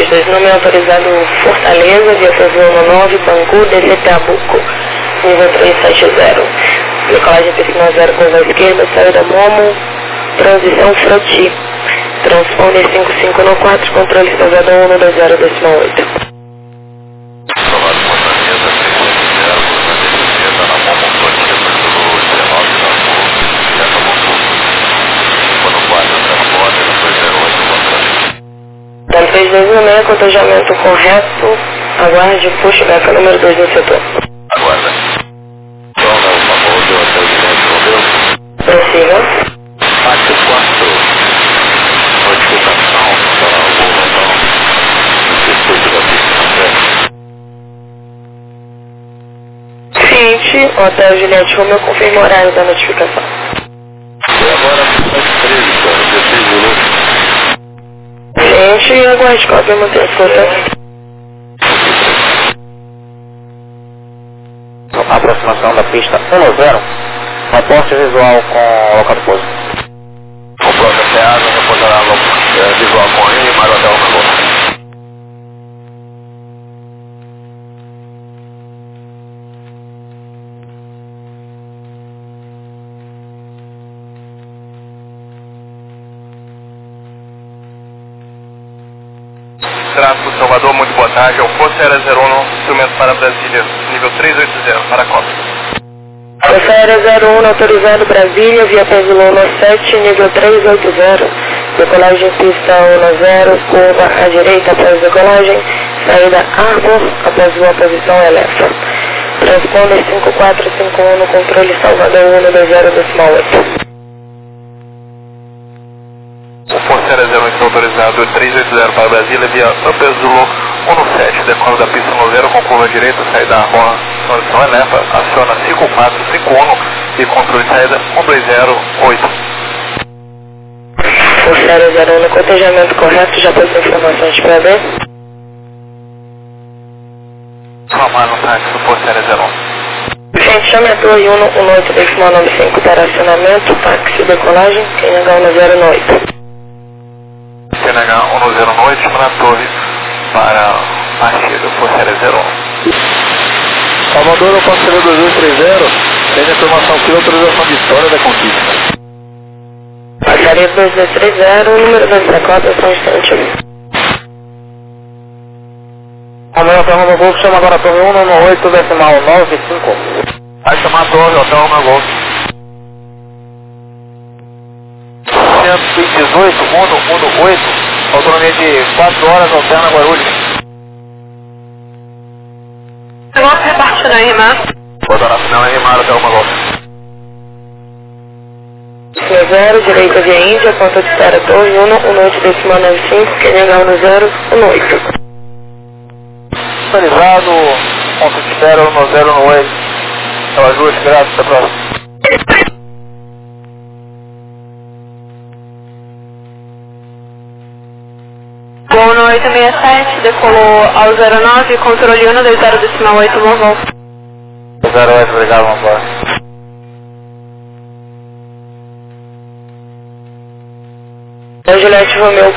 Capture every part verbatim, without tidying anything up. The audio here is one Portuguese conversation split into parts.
fez dois nome autorizado Fortaleza, via Zona nove, Bangu, D C Tabuco, nível trezentos e setenta. Decolagem P cinco zero, curva à esquerda, saída Momo, transição Froti. Transponder cinco cinco no quatro, controle salvador um dois zero decimal oito. Então fez dois no meio, cotejamento correto, aguarde o push back número dois no setor. Aguarda. Então, é o famoso hotel de México, meu? Prossiga. Parte quatro. Notificação para o botão do circuito da pista. Cliente, Hotel Juliette Romeu, confirma o horário da notificação. E agora, às treze, cara, dezesseis minutos. Cliente, aguarde cópia, manter a escuta. Aproximação da pista um zero, reporte visual com local de pouso. Comprou a Seasa, reportará visual com ele e mais até o negócio. Tráfego Salvador, muito boa tarde. É o Força Aérea zero um, instrumento para Brasília, nível trezentos e oitenta, para a cópia. Força Aérea zero um, autorizado Brasília, via Pesilona sete, nível trezentos e oitenta. Decolagem pista um zero, curva à direita após decolagem, saída Arbor, após sua posição eleva. Transponder cinco quatro cinco um no controle Salvador um dois zero decimal oito. O Força Aérea zero um está autorizado trezentos e oitenta para Brasília via Ampezulo um sete, decola da pista um zero com curva direita, saída Arbor, condição eleva, aciona cinco quatro cinco um e controle saída um dois zero oito. Força Aérea zero um no cotejamento correto, já passou informações para B. Formar no táxi do Força Aérea zero um. Gente, chame a torre um um oito decimal nove cinco para acionamento, táxi decolagem, Q N H um zero oito. Q N H um zero oito, chama na torre para partida do Força Aérea zero um. Salvador, o conselheiro dois dois três zero, tem informação aqui, autorização de história da conquista. Passaria dois dois três zero, número dois da cota, só um instante. Amanhã tem uma Golf, chama agora a torre um um oito decimal nove cinco. Vai chamar a torre, hotel uma Golf. cento e dezoito, um um oito, autonomia de quatro horas, alterna Guarulhos. Golf repartindo aí, Rimar. Bota na final em Rimar, hotel uma Golf. zero, direita via Índia, ponto de espera torre um um oito decimal nove cinco, Q N H um zero um oito. Autorizado, ponto de espera um zero um oito. Pelas duas, graças, até a próxima. Gol no oito seis sete, decolou ao zero nove, controle um dois zero decimal oito, Morgol. zero oito, obrigado, vamos embora. É o Juliette Romeu.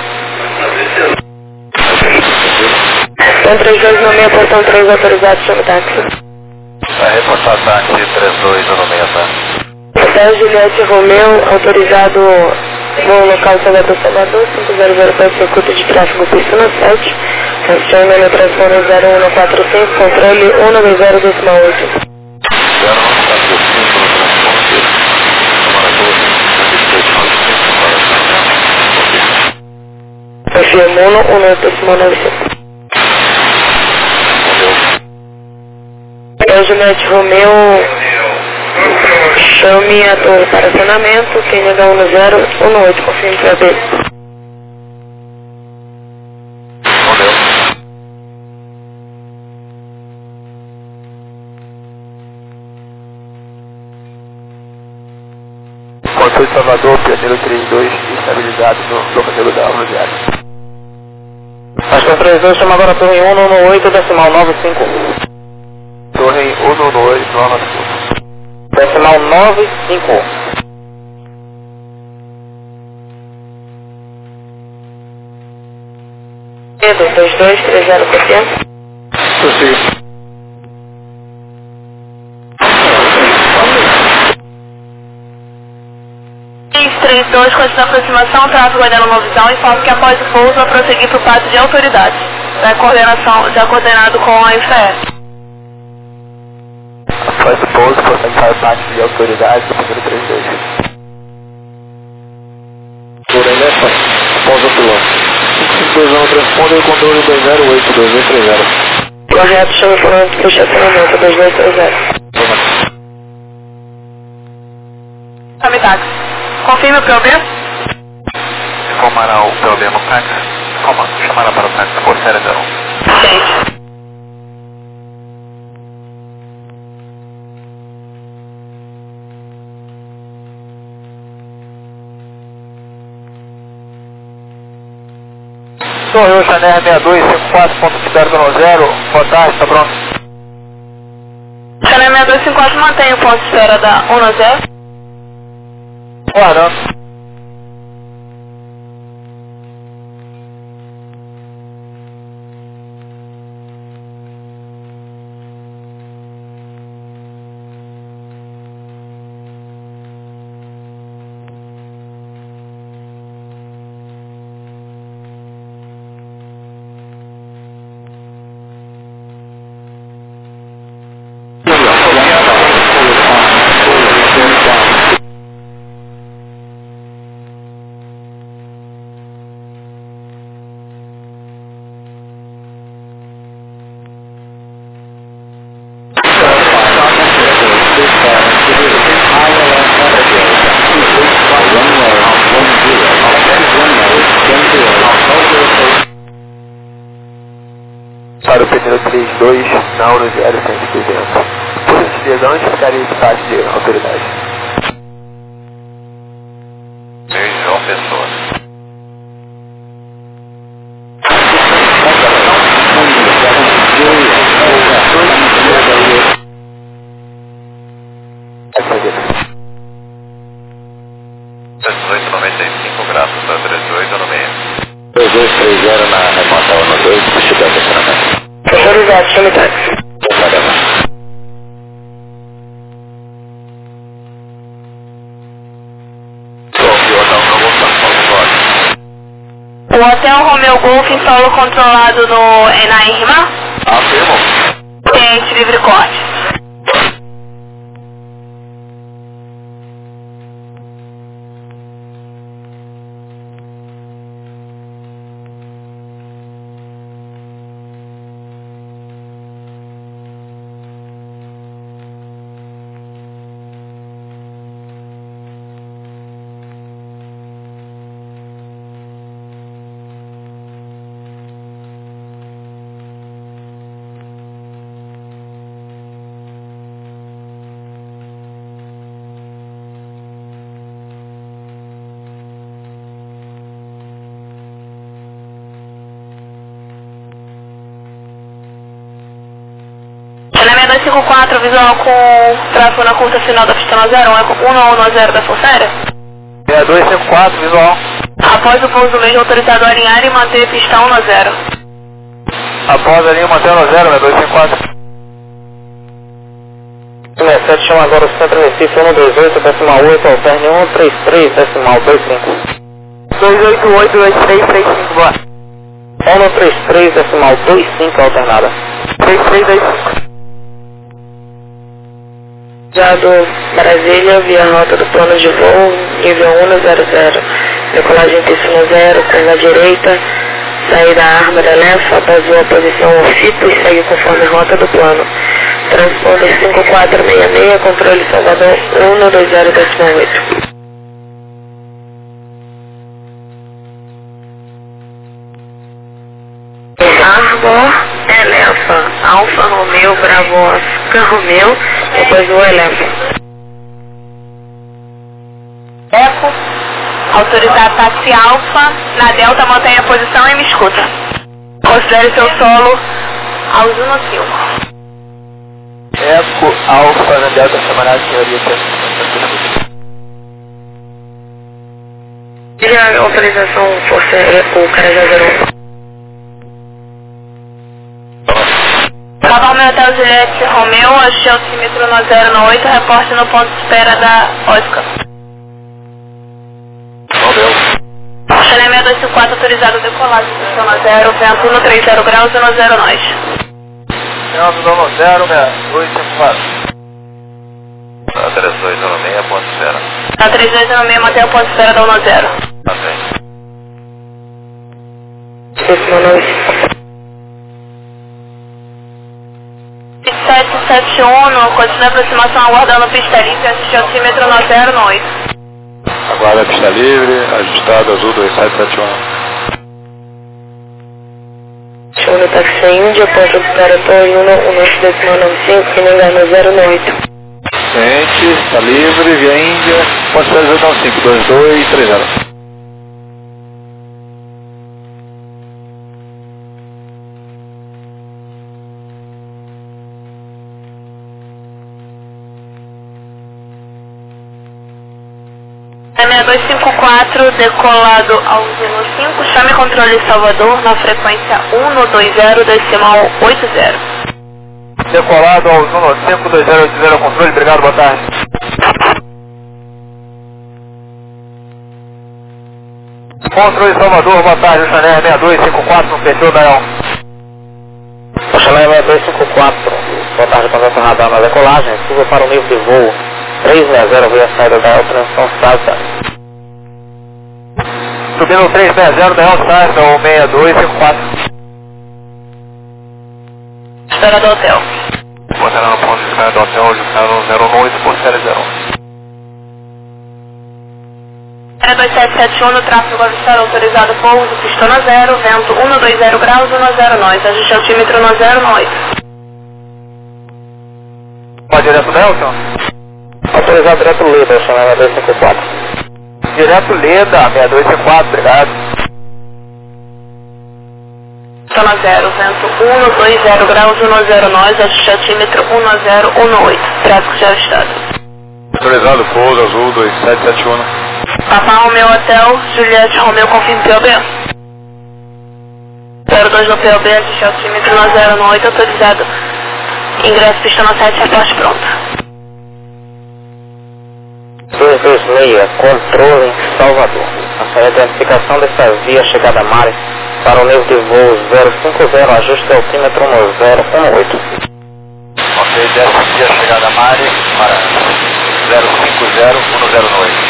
Então três dois no meio, portão três autorizado, chama o táxi. Vai reportar táxi três dois no meio, tá? Hotel Juliette Romeu, autorizado no local Salvador Salvador, cinco zero zero para o circuito de tráfego Piscina sete, aciona no transponder zero um quatro cinco, controle um dois zero decimal oito. zero um quatro cinco no transponder, semana doze, Confirmo um um oito decimal nove cinco. Hotel Juliette Romeu, chame a torre para acionamento, Q N H um zero um oito, confirme para B. Controle Salvador, pioneiro trinta e dois, estabilidade no bloqueio da rodoviária. Acho que três dois, chama agora a torre um um oito decimal nove cinco. Torre um um oito, nove cinco. Decimal nove cinco. dois dois três zero por cento. Prossiga. três dois, continua a aproximação, tráfego ainda numa visão, informa que após o pouso vai prosseguir para o pátio de autoridade, já, coordenação, já coordenado com a I F E. Após o pouso, prossegue para o pátio de autoridade do número trinta e dois. Por aí, né, pai? Após o piloto. cinco cinco dois um, transponder o controle dois zero oito dois dois três zero. Correto, chama falando do estacionamento dois dois três zero. Kamitaxi. Confirme o P O B. Informará o P O B no táxi. Comando, chamará para o táxi por série zero um. Gente. Torre Chanel seis dois cinco quatro ponto zero, boa tarde, está pronto? Chanel seis dois cinco quatro mantém o ponto de espera da um zero. Guardando. Para o pneu trinta e dois, Nauro zero cento e setenta. Por gentileza, onde ficaria esse pátio de autoridade? Em João Pessoa. dezoito noventa e cinco, graças a dezoito no meio. dois dois três zero na remota um dois, chegando a estacionamento. Autorizado, chame táxi. O Hotel Romeu Golf em solo controlado no Enairma? Afirmo. Cliente livre corte. seis dois cinco quatro, visual com tráfego na curta final da pista no zero um, é com um no zero da Força Aérea. seis dois cinco quatro, visual. Após o pouso mesmo, autorizado a alinhar e manter pista um no zero. Após a linha, mantendo no zero, seis dois cinco quatro. sete chama agora o Centro Recife um dois oito, decimal oito, alterne um três três, decimal dois cinco. dois oito oito, dois três três cinco, boa. um três três, decimal dois cinco, alternada. três três dois cinco. Usado Brasília, via rota do plano de voo, nível um no zero zero. Decolagem pista no zero, curva direita, saída arma da Lefa, basou a posição ao fito e segue conforme a rota do plano. Transponder cinco quatro seis seis, controle Salvador um no dois zero decimal oito. Arbor, Elefa, Alfa Romeo, Bravo, Oscar Romeo, depois o Elefa. Eco, autorizar táxi Alfa, na Delta mantenha a posição e me escuta. Considere seu solo ao Zuno cinco. Eco, Alfa, na Delta, chamará a senhoria. Ele a autorização Força Eco, Carajá zero um. Hotel Juliette Romeu, achei o altímetro no zero no oito, reporte no ponto de espera da Oscar. Valeu. Chalé seis dois cinco quatro, autorizado decolagem, posição no zero, vento no trinta graus e no zero nós. Vento no zero, seis dois cinco quatro. Tá, três dois zero seis, ponto de espera. Tá, três dois zero seis, mantém o ponto de espera da um no zero. Tá bem. sete sete um, continua a aproximação aguardando pista livre, assistir altímetro no zero no oito. Aguarda a pista livre, ajustado, azul dois sete sete um. Uno táxi Índia, ponto operatório uno, uno decimal nove cinco, que não engano zero no oito. Gente, está livre, via Índia, ponto zero zero cinco, dois dois três zero. seis dois cinco quatro, decolado ao zero cinco, chame controle Salvador na frequência um dois zero decimal oito zero. Decolado ao um cinco dois zero oito zero, controle, obrigado, boa tarde. Controle Salvador, boa tarde, Chanel seis dois cinco quatro, fechou da El. Chanel seis dois cinco quatro, boa tarde, conversa radar na decolagem, suba para o nível de voo três seis zero, via saída da El, transição Salsa. Subindo três seis zero da El Salsa, ou seis dois cinco quatro. Espera do hotel. Botando no ponto de espera do hotel, ajustado no zero oito por série zero. zero dois sete sete um, no tráfego avistado, autorizado pouso, pistão no zero, vento um dois zero graus e no zero nós, ajuste altímetro no zero no oito. Pode direto Nelson? Autorizado direto Leda, Chanel seis dois cinco quatro. Direto Leda, seis dois cinco quatro, obrigado. Pistão no zero, vento um dois zero graus e no zero nós, ajuste altímetro um zero um oito, tráfego já avistado. Autorizado pouso azul dois sete sete um. Papa Romeu Hotel, Juliette Romeu, confirme P O B. zero dois no P O B, ajuste altímetro no zero no oito, autorizado. Ingresso pista no sete, reporte pronto. dois dois seis, controle em Salvador. A saída de identificação dessa via chegada a Mare para o nível de voo zero cinco zero, ajuste altímetro no zero um oito. Ok, dessa via chegada a Mare para zero cinco zero, um zero oito.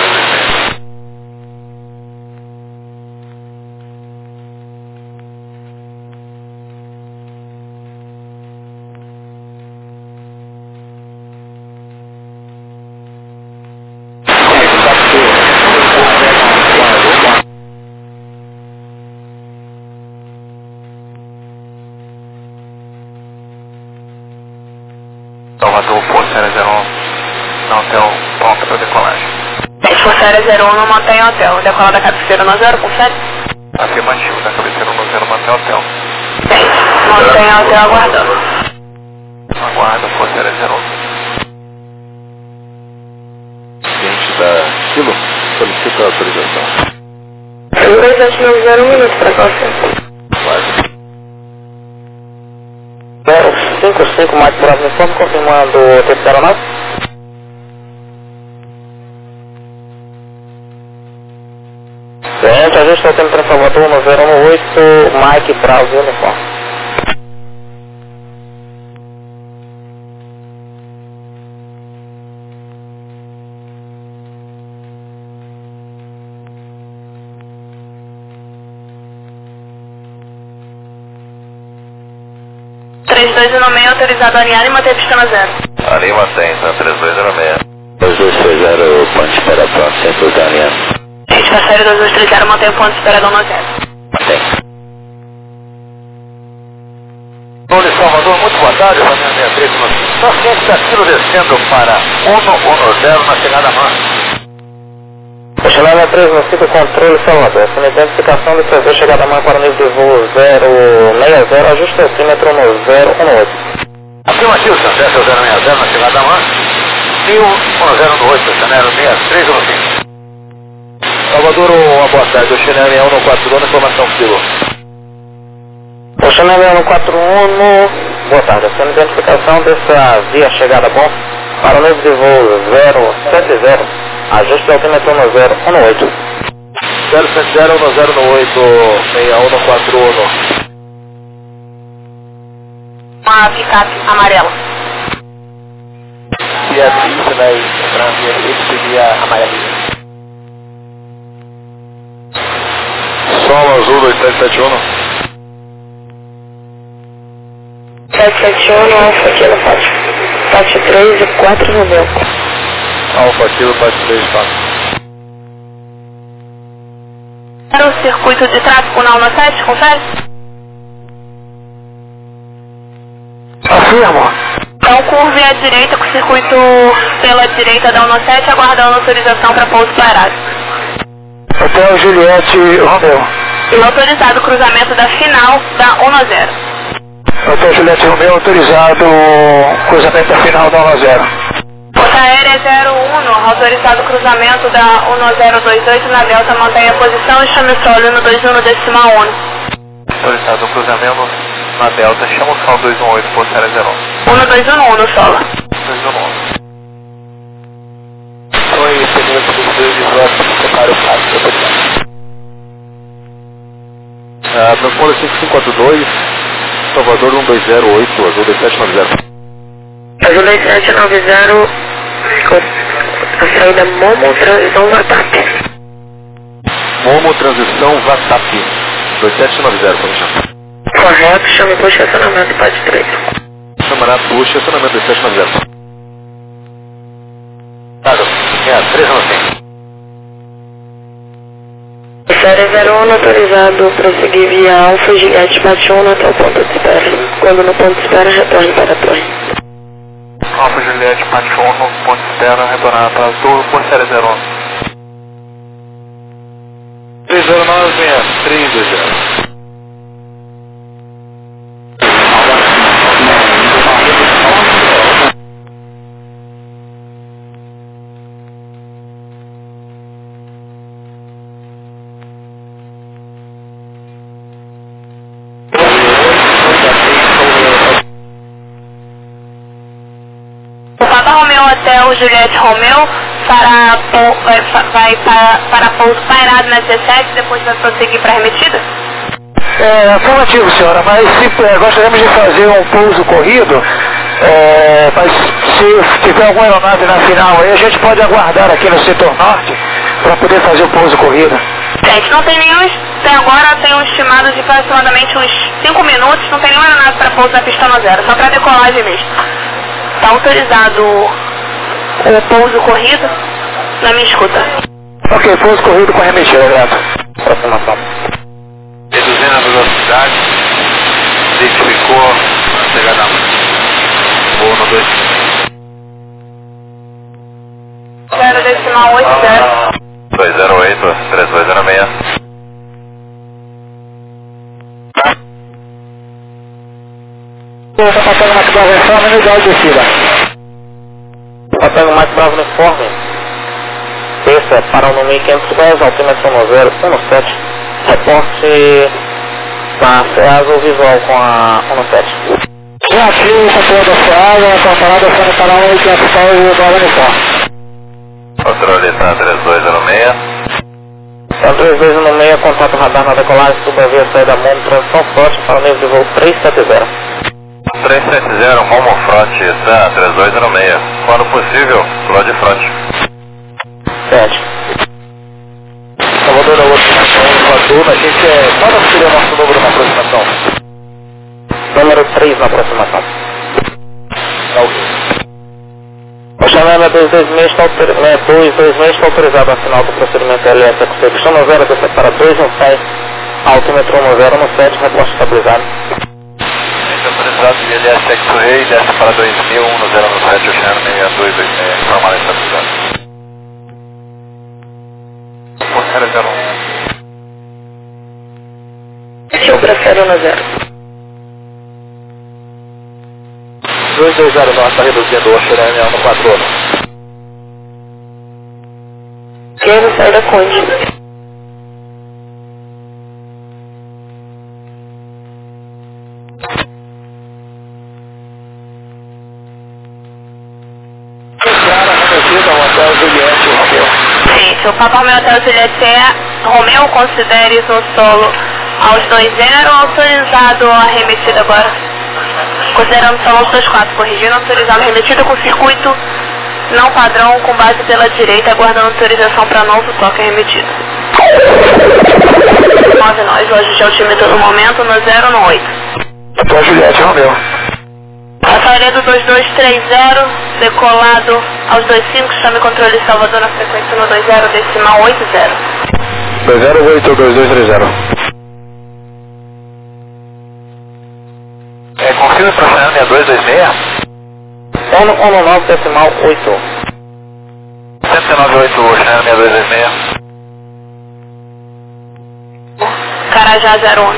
Salvador, Força Aérea zero um, no hotel, pronto para decolagem. Força Aérea zero um, não mantém hotel. Decola da cabeceira no zero, confere? Afirmativo, da cabeceira no zero, mantém hotel. Mantém hotel aguardando. Aguarda, Força Aérea zero um. Cliente da Kilo, solicita a autorização. dois sete nove zero, um minuto para você. Quase. zero cinco cinco, mais próximo, estamos confirmando o tempo da aeronave? Gente, ajuste o tempo para Salvador no zero um oito, Mike Bravo Uniforme. três dois zero seis, autorizado a alinhar e manter a pista no zero. Ali mantém, tá? três dois zero seis. dois dois seis zero, ponto de espera pronto, sempre está alinhando. Gente, passageiro dois dois três zero, mantém o ponto de espera no zero. Mantém. Olá, Salvador, muito boa tarde, família seis três. Só ciente da Kilo descendo para um um zero na chegada a mão. Chanel três no cinco, controle Salvador. Com identificação de P V chegada a mão para o nível de voo zero seis zero, ajuste o altímetro no zero um oito. Afirmativo, Santé, zero seis zero na chegada a mão. E o um zero oito, Chanel seis três um cinco. Salvador, uma boa tarde, o Chanel um no quatro, dando informação, Kilo. O Chanel um no quatro um, Boa tarde, essa identificação dessa via chegada bom para o nível de voo zero sete zero, ajuste altímetro no zero um oito. zero sete zero um zero um oito, seis um quatro um. Uma picape amarela. Beatriz, né, e seria amarelinha. Sol azul dois sete sete um. sete sete um, Alfa Kilo Pátio três e quatro no banco. Alfa Kilo Pátio três quatro. Era o circuito de tráfego na UNA sete, confere? Afirmo. Então curve à direita com o circuito pela direita da UNA sete, aguardando autorização para pouso parado. Hotel Juliette Romeu. E autorizado o cruzamento da final da UNA zero. Hotel Juliette Romeu autorizado o cruzamento da final da UNA zero. Rota aérea zero um, autorizado o cruzamento da UNA zero dois oito na Delta, mantenha a posição e chame o solo no dois um decimal um. Autorizado o cruzamento na Delta, chama o sol dois um oito, Porto Aérea zero um. UNA dois um um no solo. dois um um. Oi, segurança dos dois de voto, separa o caso. Ah, transponder cinco cinco quatro dois, Salvador um dois zero oito, Azul dois sete nove zero. Azul dois sete nove zero, a saída Momo, transição Vatap. Momo, transição Vatap, dois sete nove zero, como chama? Correto, chame por estacionamento, pode três. Chamará por estacionamento dois sete nove zero. Tá, é, três nove. Série zero um, autorizado prosseguir via Alfa Juliette bate um até o ponto de espera. Quando no ponto de espera, retorne para a torre. Alfa Juliette bate um no ponto de espera, retornar para a torre, Porto Aérea zero um. três zero nove, três dois zero. Hotel Juliette Romeu para, vai, vai para, para pouso pairado na dezessete, depois vai prosseguir para a remetida? É, afirmativo, senhora, mas se é, gostaríamos de fazer um pouso corrido, é, mas se tiver alguma aeronave na final aí, a gente pode aguardar aqui no setor norte para poder fazer o pouso corrido. Gente, não tem nenhum, até agora tem um estimado de aproximadamente uns cinco minutos, não tem nenhuma aeronave para pouso na pista no zero, só para decolagem mesmo. Está autorizado o pouso corrido na minha escuta. Ok, pouso corrido com a remetida, grato. Aproximação. Reduzindo a velocidade, identificou a chegada voo no dois. zero decimal oito zero. dois zero oito, três dois zero seis. Eu estou passando mais bravo uniforme no ideal de descida. Passando mais bravo uniforme. Desça para o número quinhentos dez, altímetro no zero um sete. Reporte na SEASO visual com a um sete. Reativo, controle da SEASO, a comparada sendo para um quinhentos dez e o bravo uniforme. Controle tá três dois zero seis. Então três dois zero seis, contato radar na decolagem, suba via saída Momo, transição forte para o nível de voo três sete zero. três sete zero, Momo Frote, tá, três dois zero seis. Quando possível, Lode Frote. sete. Salvador, a aproximação, a gente é... Qual seria o nosso número na aproximação? Número três na aproximação. Tá ok. O chamado dois dois seis está autorizado a final do procedimento L S X. Chama zero desce para dois um seis, altímetro um zero um sete, reposto estabilizado. Autorizado de L S X-Ray, desce para dois mil, um zero um sete, Oceano seis dois dois seis, informada estabilizado. Porto Aérea zero um. Show para zero um zero. dois dois zero nove, está reduzindo o Oceano no quatro um. Quero sair da Conde. Isso, Papa Romeu Hotel Juliette, Romeu, considere no solo aos dois zero, autorizado a remetida agora. Considerando solo aos dois quatro, corrigindo, autorizado a remetida com circuito não padrão, com base pela direita, aguardando autorização para novo toque remetido. nove nós, hoje já otimista no momento, no zero no oito. Hotel Juliette, Romeu. Passaredo dois dois três zero, decolado aos dois cinco, chame controle Salvador na frequência no dois zero, decimal oito zero. dois zero oito dois dois três zero. É, confirme para Channel seis dois dois seis. um um nove decimal oito. cento e nove oito, Channel seis dois dois seis. Carajá zero um.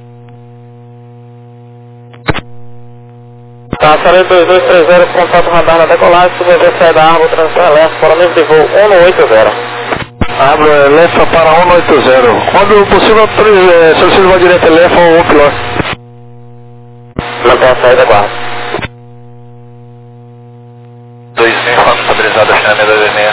Passaredo dois dois três zero, contato radar na decolagem, subir sai da árvore, transição elétrica, para o nível de voo um oito zero. Árvore elétrica para um oito zero. Quando possível, solicito uma direta elétrica ou um piloto. Mantém a saída, guarda. dois cinco, forma estabilizada, Channel seis dois dois seis.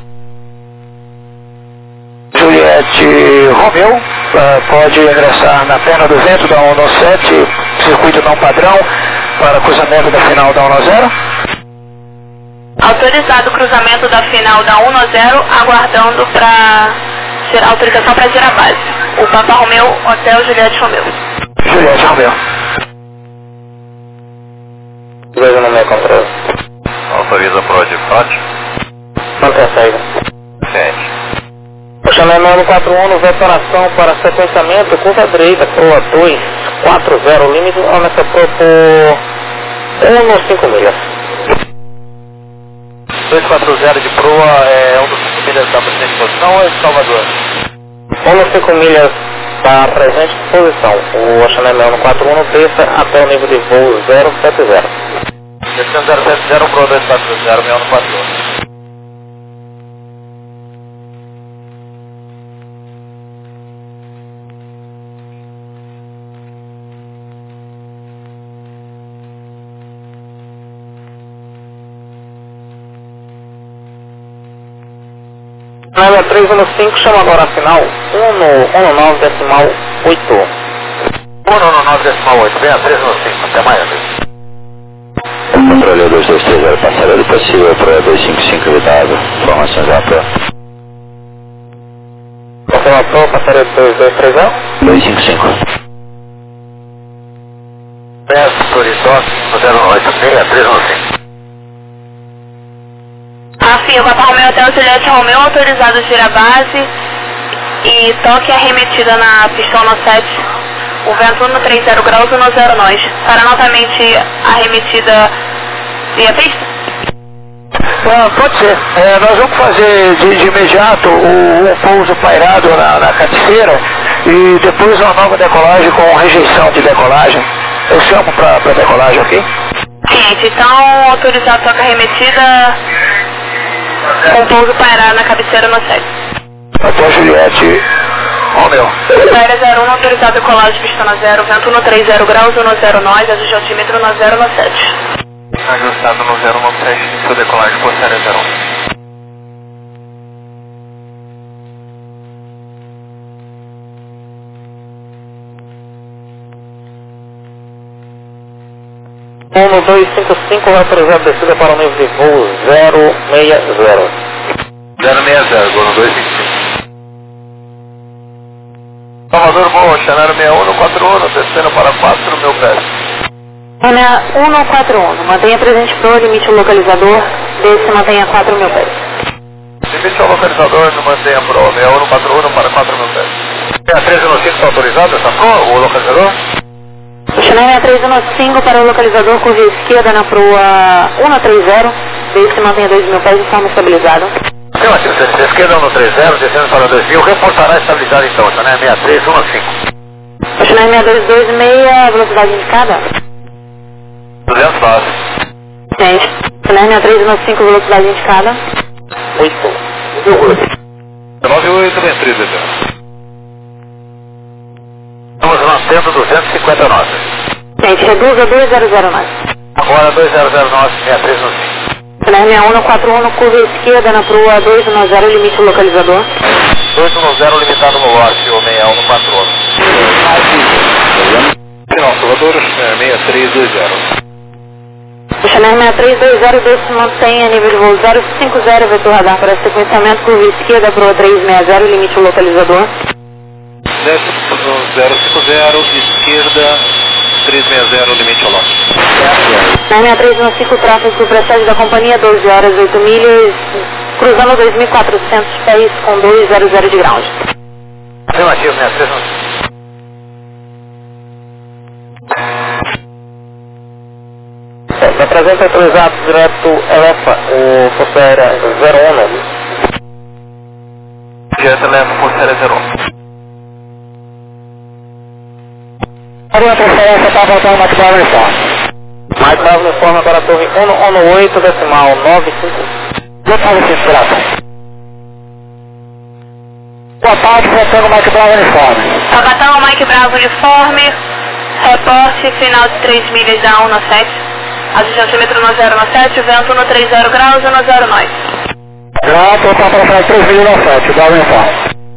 Juliette Romeu, uh, pode ingressar na perna do vento da um sete, circuito não padrão, para cruzamento da final da um zero. Autorizado o cruzamento da final da um zero, aguardando para autorização para girar a base. O Papa Romeu, Hotel Juliette Romeu. Juliette Romeu. dois no meio controle. Autoriza para o default. Mantém a saída. sete. O Channel nove quatro um, vetoração para sequenciamento, curva direita, proa dois quatro zero, limite nessa proa por um cinco milhas. dois quatro zero de proa é um dos cinco milhas da presente posição ou é de Salvador? um cinco milhas da presente posição. O Channel nove quatro um desça até o nível de voo zero sete zero. Descendo zero sete zero, proa dois quatro zero, seis um quatro um. Channel três um cinco, chama agora a final um nove decimal oito. um nove decimal oito, vem a três um cinco, até mais. Controle dois dois três zero, passarela possível para dois cinco cinco evitado. Informações da Pro. Confirma Pro, passarela dois dois três zero. dois cinco cinco. Peço Torisó, zero oito seis, três um cinco. Afim, o Papa Romeu Hotel Juliette Romeu, autorizado a girar a base e toque arremetida na pistão no sete. O vento no três zero graus e no zero nós. Para novamente arremetida via pista? Ah, pode ser. É, nós vamos fazer de, de imediato o, o pouso pairado na, na cabeceira e depois uma nova decolagem com rejeição de decolagem. Eu chamo para decolagem, ok? Gente, então autorizar a toca arremetida com pouso pairado na cabeceira no sete. Até Juliette Romeu. Paira zero um, autorizado decolagem, pista no zero, vento no três zero graus no zero nós, ajuste altímetro no zero no sete. Ajustado no zero no sete, início decolagem por série zero um. um dois cinco cinco, vai autorizar a descida para o nível de voo zero seis zero. zero seis zero, no dois cinco cinco. Salvador, bom, Channel seis um quatro um, descendo para quatro, meu pé. Ana um quatro um, mantenha presente pro limite o localizador, desce mantenha quatro mil pés. Limite ao localizador, não mantenha pro seis um quatro um para quatro mil pés. É a três um cinco está autorizado essa pro, o localizador? O Channel três um cinco para o localizador, curva esquerda na proa um três zero, desce mantenha dois mil pés de forma estabilizada. Sim, Matheus, desce esquerda um três zero, descendo para dois mil, reforçará estabilizado então, Channel seis três um cinco. O Channel seis dois dois seis, velocidade indicada? duzentos nove. Gente, Channel seis três um cinco, velocidade indicada? oito. nove oito, bem três, estamos mantendo duzentos e cinquenta nove. Gente, reduza dois zero zero nove. Agora dois zero zero nove, seis três um cinco. Channel seis um quatro um, curva esquerda na Prua dois um zero, limite localizador. dois um zero, limitado no lote, o seis um quatro um. Final, Salvador, seis três dois zero. Channel seis três dois zero, dois se mantém a nível de voo zero cinco zero, vetor radar para sequenciamento, curva esquerda, Prua três seis zero, limite localizador. zero cinco zero, esquerda, três seis zero, limite ao lote. seis três um cinco, tráfego para a sede da companhia, doze horas, oito milhas, cruzando dois mil e quatrocentos pés com duzentos de ground. Afirmativo, seis três um. Da presença autorizado direto Elefa, o Força Aérea zero um. Direto Elefa, Força Aérea zero um. Agora a transferência está voltando mais para o uniforme. Mais para o uniforme para a torre um um oito, decimal nove cinco. Boa tarde, Cisprata. Boa tarde, voltando mais para o uniforme. Capitão Mike Bravo uniforme, reporte final de três milhas da um sete. Adicionamento no zero sete, vento no trinta graus, no zero nove. Grato, está para frente três milhas sete, dá o uniforme.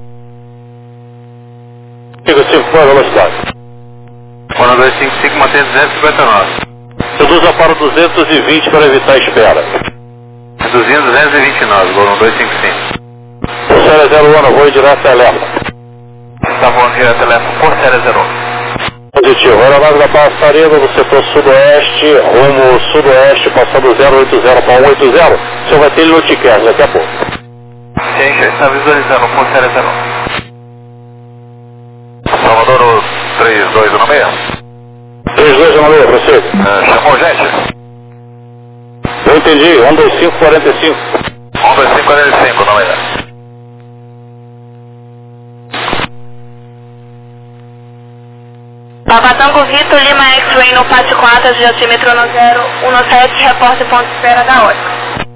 cinco cinco, boa velocidade. um dois cinco cinco, mantém duzentos e cinquenta e nove. Reduza para duzentos e vinte para evitar a espera. Reduzindo duzentos e vinte e nove, um dois cinco cinco. Força Aérea zero um, voo direto a Elefa. Está voando direto a Elefa, Força Aérea zero um. Positivo, aeronave da passaria do setor sudoeste, rumo sudoeste, passando zero oito zero para cento e oitenta. O senhor vai ter ele no ticket daqui a pouco. Sim, já está visualizando, Força Aérea zero um. Salvador três dois um seis. três dois um seis, prossiga. Uh, chamou gente? Eu entendi, um dois cinco quatro cinco. um dois cinco quatro cinco, não é? Papatango Vitor Lima X-Ray no Pátio quatro, adiantímetro no zero um sete, reporte ponto de espera da ótica.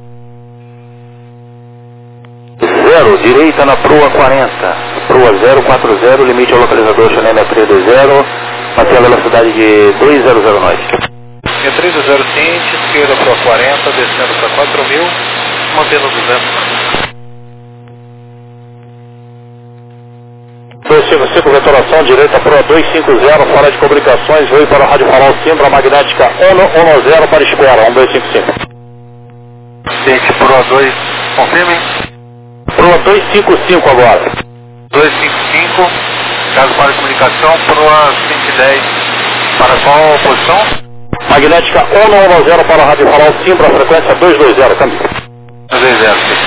Zero, direita na Prua quarenta. Prua zero quatro zero, limite ao localizador Channel seis três dois zero, mantém a velocidade de dois zero zero nove. seis três dois zero ciente, esquerda Prua quarenta, descendo para quatro mil, mantendo duzentos. dois cinco cinco, vetoração, direita Prua dois cinco zero, fora de comunicações, veio para o rádio farol Simbra magnética um um zero para espera, um dois cinco cinco. Ciente Prua dois, confirme. Prua dois cinco cinco agora. dois cinco cinco, caso para comunicação, Prua cento e dez, para qual posição? Magnética um um zero para o rádio farol Simbra, frequência dois dois zero, câmbio. dois dois zero, sim.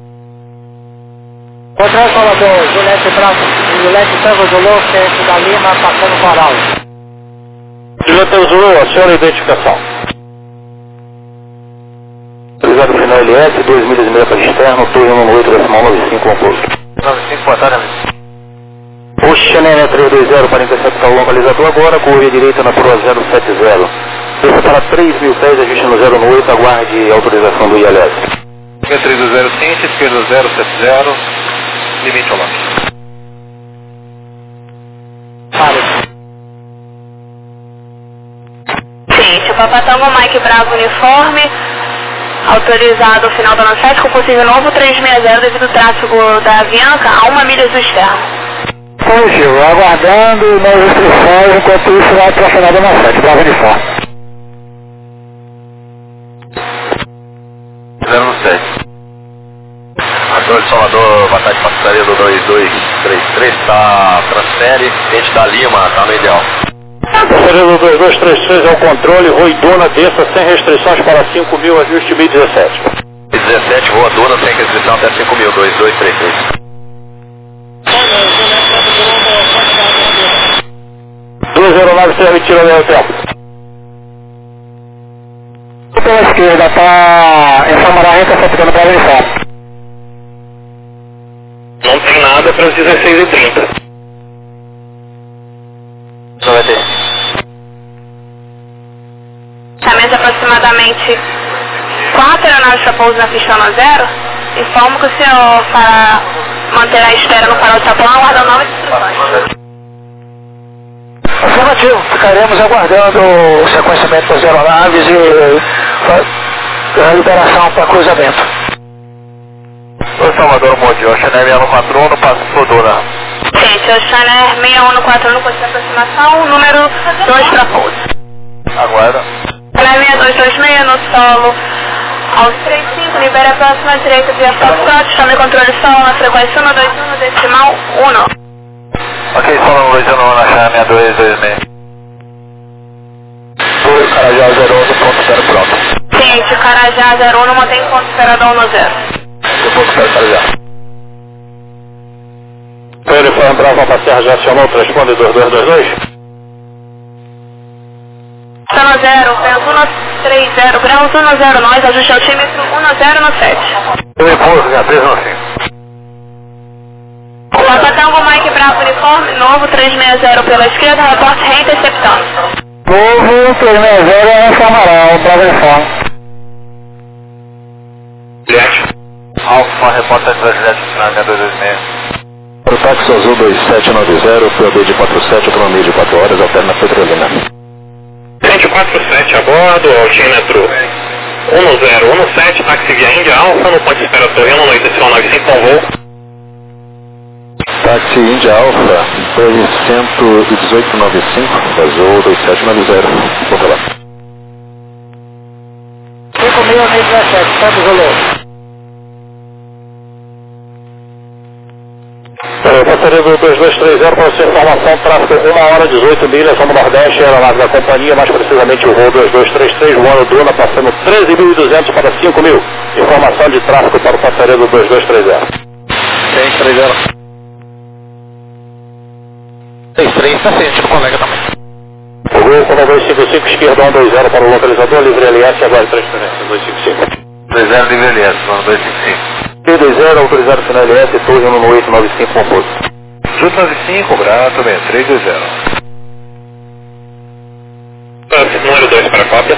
Controle Salvador, Juliette Bravo, Juliette Tango Zulu, centro da Lima, passando coral. Juliette Zulu, a senhora identificação. Autorizado final L S, dois milhas e meia para externo, torre um oito, decimal nove cinco, concurso. nove cinco, boa tarde, amigo. O Channel três dois zero para interceptar o localizador agora, correia direita na Prua zero sete zero. Desça para três mil pés, ajuste no zero oito, aguarde autorização do I L S. seis três dois zero ciente, esquerda zero sete zero, limite ao lote. Ciente, o Papatango Mike Bravo uniforme, autorizado final da sete, com possível novo três seis zero devido ao tráfego da Avianca a uma milha do externo. Positivo, aguardando nas restrições, enquanto isso vai para a final da sete, Bravo uniforme. zero sete. A Torre Salvador, batalha de passaria do dois dois três três, tá, transfere, gente da Lima, tá no ideal. Passaria do dois dois três três é o controle, Roidona, desça sem restrições para cinco mil, ajuste mil e dezessete. dezessete, voa Dona, sem restrição até cinco mil, dois dois três três. Duas aeronaves transmitiram ao tempo. Pela esquerda, tá em Samará, está ficando para o uniforme. Não tem nada para as dezesseis e trinta. Não vai ter. Temos aproximadamente quatro aeronaves para pouso na pista no zero. Informo que o senhor para manter a espera no farol de Sapão, aguardando novas instruções. Afirmativo, ficaremos aguardando o sequenciamento das aeronaves e A liberação para cruzamento. Oi, Salvador Monte, Channel seis um quatro um, passo Sodona. Gente, o Channel seis um quatro um, pode de aproximação, número dois para pouso. Aguarda. Channel seis dois dois seis no solo, aos trinta e cinco, libera a próxima direita via Foxtrot, chame controle solo na frequência um dois um, decimal um. Ok, solo um dois um na chave seis dois dois seis. Oi, Carajá zero um, ponto zero pronto. Gente, Carajá zero um, mantém ponto esperador no zero. Eu ponto zero, Carajá. Ele foi entrar para Serra, já acionou o responde dois dois dois dois. Está no zero, vento um três zero, graus um zero, nós, ajuste altímetro um zero no sete. Eu pouso, minha três um cinco. Papa Tango Mike Bravo Uniforme, novo três seis zero pela esquerda, reporte reinterceptando. Novo três seis zero é um Samaral, Bravo Uniforme. Jet. Alfa, repórter atrás de Jet, final seis dois dois seis. Para o táxi azul dois sete nove zero, P O B de quatro sete, autonomia de quatro horas, alterna Petrolina. Sete quatro sete a bordo, altímetro um zero um sete, táxi via Índia Alfa, no ponto de espera Torreno, no decimal nove cinco com voo. Táxi Índia Alfa, dois um oito nove cinco, vazou dois sete nove zero, ponta lá. cinco mil seiscentos e dezessete, Santos Zulu. Passaria do dois dois três zero para sua informação, tráfego uma hora dezoito milhas, vamos Nordeste, aeronave da companhia, mais precisamente o voo dois dois três três, voando Duna, passando treze mil e duzentos para cinco mil. Informação de tráfego para o passaria do dois dois três zero. três três zero. três três, está sentindo o colega também. O voo com dois cinco cinco, esquerdão dois zero para o localizador, livre L S, agora transferência dois cinco cinco. dois zero livre L S, vamos dois cinco cinco. P dois zero, autorizado final L S, torre um oito nove cinco, composto. J nove cinco, Brato, seis três dois zero. Número dois para cópia.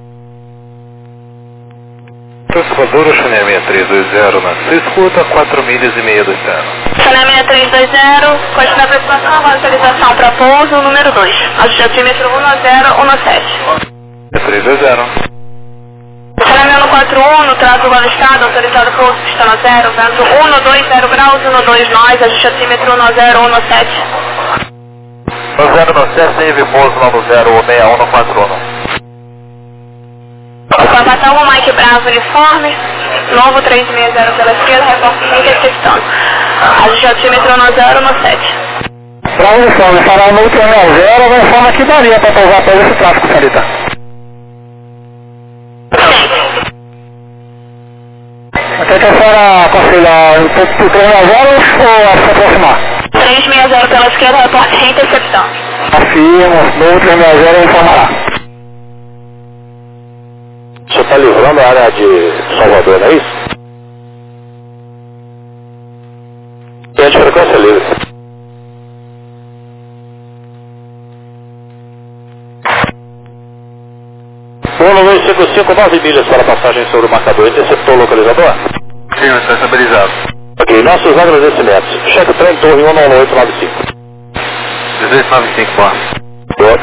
Transportador, Channel seis três dois zero, na sua escuta, quatro milhas e meia do externo. Channel seis três dois zero, continua a aproximação, autorização para pouso, número dois. Ajuste altímetro um zero um sete. seis três dois zero. Channel um quatro um, no tráfego ao estado, autorizado pouso, pista no zero, vento um dois zero graus, um dois nós, ajuste altímetro um zero um sete. No zero no sete, teve pouso lá no zero seis um no quatro um. O Papatango Mike Bravo Uniforme, novo três seis zero pela esquerda, reporte interceptando. Ajuste altímetro um zero um sete. Bravo Uniforme, fará no três seis zero, vai forma que daria para pousar todo esse tráfego, senhorita. Até que a senhora aconselha o três seis zero ou se aproximar? três seis zero pela esquerda, reporte reinterceptando. Afirmo, novo três seis zero informará. Você está livrando a área de Salvador, não é isso? Tem de frequência livre. Voo dois cinco cinco, nove milhas para passagem sobre o marcador. Interceptou o localizador? Sim, está estabilizado. Ok, nossos agradecimentos. Cheque trem torre um oito nove cinco. dezoito nove cinco, boa. Boa.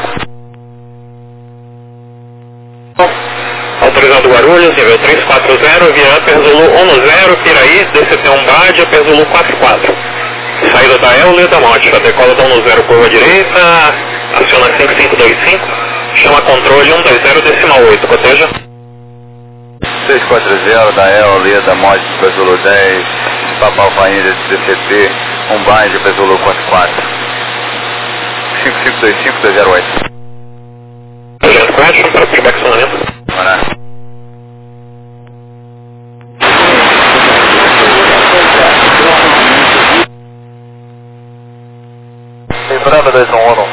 Autorizado Guarulhos, nível três quatro zero, via Upper Zulu um zero, Piraí, D C T um Bad, Upper Zulu quatro quatro. Saída da Euler da Morte, a decola da um zero, curva direita, aciona cinco cinco dois cinco, chama controle um dois zero, decimal oito, coteja. seis quatro zero, da Euler da Morte, Upper Zulu dez, Papal Faíndia, D C T um Bad, Upper Zulu quatro quatro. cinco cinco dois cinco, dois zero oito. Projeto Crash, para feedback sonamento. Bora. Brava dois um um.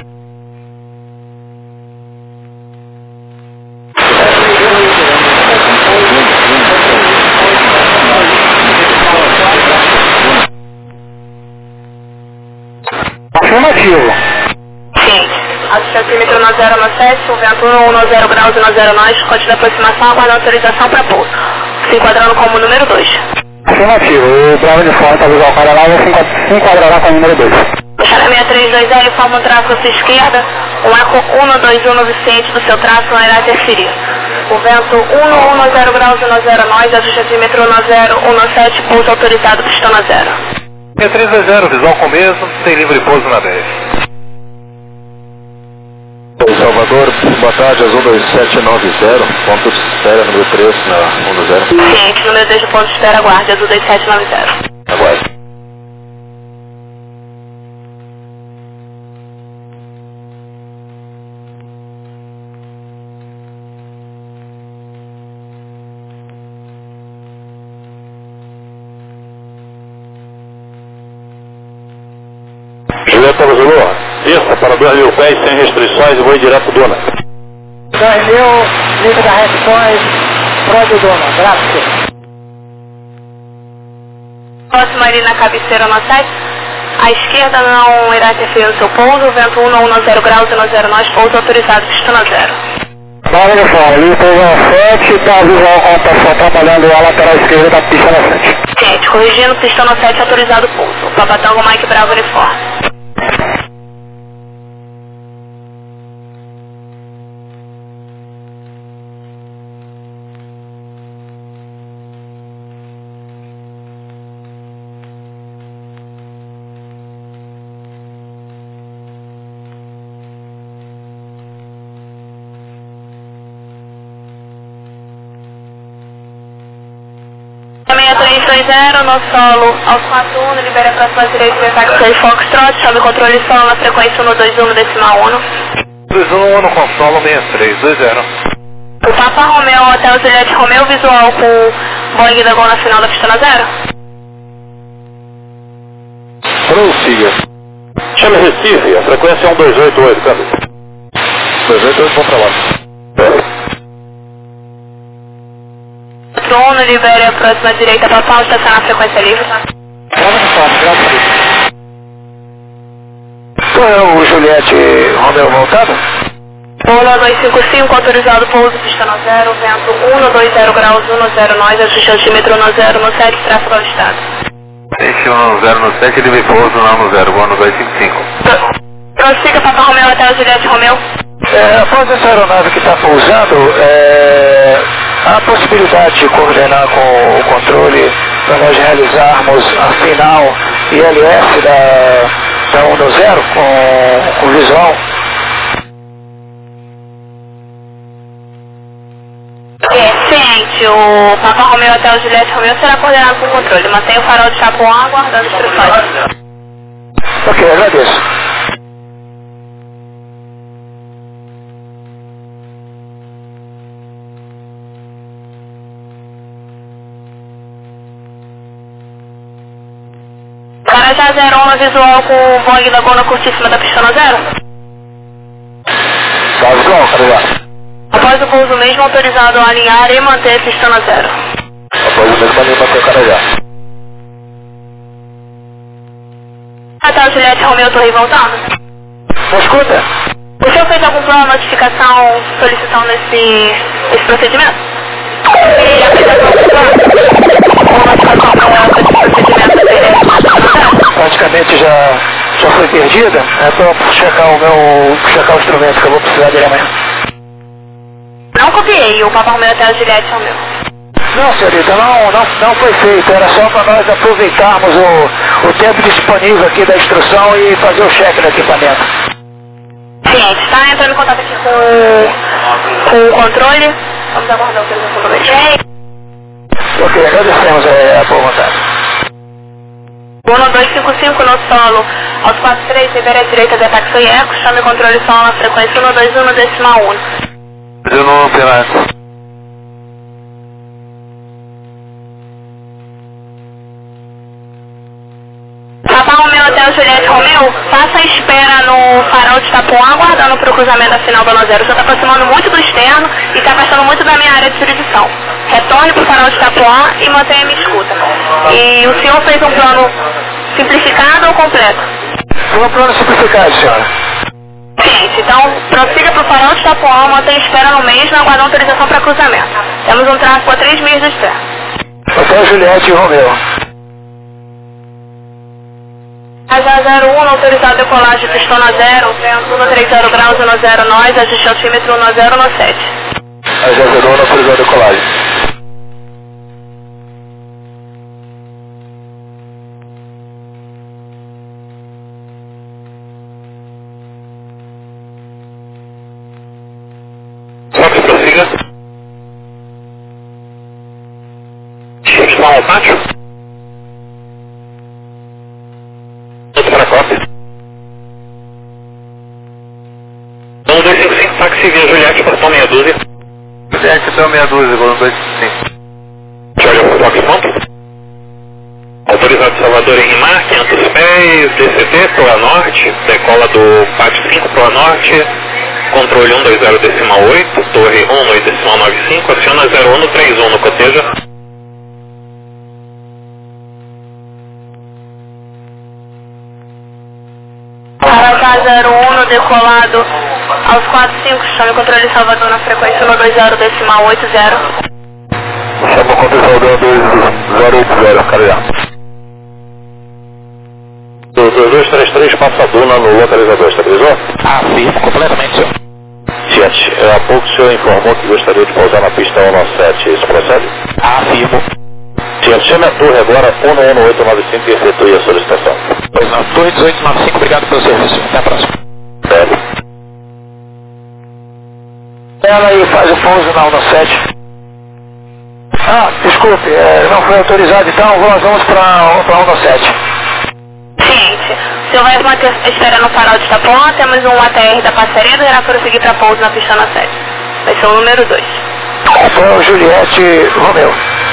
Afirmativo. Sim. Ajuste altímetro um zero um sete, o vento um zero graus, um zero nós, continua a aproximação, aguarda autorização para pouso. Se enquadrando como número dois. Afirmativo. O Bravo Uniforme para avisar o cara lá, se enquadrará com o número dois. Channel seis três dois zero, informa o tráfego à sua esquerda, o eco um dois um no Vicente do seu tráfego não irá interferir. O vento um um zero graus um zero nós, ajuste altímetro um zero um sete, pouso autorizado, pistão a zero. seis três dois zero, visual com mesmo, tem livre pouso na dez. Salvador, boa tarde, Azul dois sete nove zero, ponto de espera número três na um zero. Ciente, número dois de ponto de espera, aguarde, Azul dois sete nove zero. Aguarde. Julieta Zulu, isso, para dois mil pés, sem restrições, eu vou ir direto do Dona. dois mil, livre das restrições, Prode Dona, graças. Próximo ali na cabeceira no sete, à esquerda não irá interferir no seu pouso, vento um um zero graus um zero nós, pouso autorizado, pistão a zero. Vale, pessoal, ali pouso a sete, tá visual com a pessoa trabalhando a lateral esquerda da pista na sete. Gente, corrigindo, pistão a sete, autorizado pouso. Papatango, Mike Bravo, uniforme. seis três dois zero, no solo, aos quatro um, libera a próxima direita de ataque seis Foxtrot, chave controle solo na frequência um dois um decimal um. dois um no consolo, seis três dois zero. O Papa Romeo até o Juliette Romeo, visual com Boeing da Gol na final da pista na zero. Prossiga. Chame Recife, a frequência é um dois oito oito, câmbio. dois oito oito, vamos pra lá. quatro um, libere a próxima direita, Papão, estacionar a frequência livre. Qual é o Juliette Romeo voltado? Polo dois cinco cinco, autorizado pouso, pista no zero, vento um dois zero graus um zero nós, ajuste altímetro um zero um sete, tráfego ao estado. Deixe um zero no sete, livre pouso na um zero, voo no dois cinco cinco. Prossiga, Papa Romeo até o Juliette Romeo. É, após essa aeronave que está pousando, é, há a possibilidade de coordenar com o controle para nós realizarmos a final I L S da, da um zero com, com visual? É, ciente, o Papa Romeo até o Juliette Romeo será coordenado com o controle. Mantenha o farol de Chapuã aguardando instruções. Ok, agradeço. Carajá zero um, visual com o Boeing da Gol na curtíssima da pista no zero. Tá visual, Carajá. Após o pouso mesmo, autorizado a alinhar e manter a pista no zero. Após o mesmo alinho, manter o Carajá. Até o Juliette Romeo, Torre voltando. Não escuta? O senhor fez algum plano, notificação, solicitando esse, esse procedimento? Ele já fez algum plano? Ou notificação para esse procedimento dele? Praticamente já, já foi perdida. É só checar o meu, checar o instrumento que eu vou precisar dele amanhã. Não copiei o Papa Romeo até o Juliette Romeo. Não, senhorita, não, não, não foi feito. Era só para nós aproveitarmos o, o tempo disponível aqui da instrução e fazer o cheque do equipamento. Ciente, está entrando em contato aqui com, com o controle. Vamos aguardar o telefone do dois. Ok, agradecemos é, a boa vontade. um dois cinco cinco no solo, aos quatro três, libere a direita de ataque foi eco, chame controle solo na frequência um dois um decimal um. Eu não Penato. Papa Romeo até o Juliette Romeo, faça a espera no farol de Itapuã, aguardando para o cruzamento da final do um zero. Você está aproximando muito do externo e está afastando muito da minha área de jurisdição. Retorne para o farol de Itapuã e mantenha a minha escuta. E o senhor fez um plano simplificado ou completo? Foi um plano simplificado, senhora. Gente, então prossiga para o farol de Itapuã, mantenha a espera no mesmo, aguardando autorização para cruzamento. Temos um tráfego a três milhas do externo. Até o Juliette Romeo. Carajá zero um, autorizado a decolagem, pistona zero, vento um três zero graus um zero nós, ajuste altímetro um zero um sete. Carajás zero um, autorizado a decolagem. Fox, prossiga. Estão ao pátio? Outro para cópia. um dois cinco cinco, táxi via Juliette, portão meia dúzia. Juliette, portão meia dúzia, um dois cinco cinco. Charlie Fox, ponto. Autorizado Salvador em Rimar, quinhentos pés, D C T, Proa Norte, decola do pátio cinco, Proa Norte, controle um dois zero decimal oito, torre um dois decimal nove cinco, aciona zero um no três um no coteja. Carajás zero um no decolado aos quatro cinco, chame controle Salvador na frequência um dois zero decimal oito zero. Chama o controle Salvador dois zero oito zero, Carajás. dois dois três três, passa a duna no localizador, estabilizou? Ah, sim, completamente, senhor. Fiat, há pouco o senhor informou que gostaria de pousar na pista um nove sete, isso procede? Afirmo. Fiat, chame a torre agora um um oito nove cinco e efetue a solicitação. Pois não, torre dezoito nove cinco, obrigado pelo serviço. Até a próxima. Deve. Ela aí faz o pouso na um sete. Ah, desculpe, é, não foi autorizado, então nós vamos para um sete. Ciente. O senhor vai manter espera no farol de Itapuã, temos um A T R da parceria, irá prosseguir para pouso na pista na sete. Vai ser o número dois. Foi o Juliette Romeu.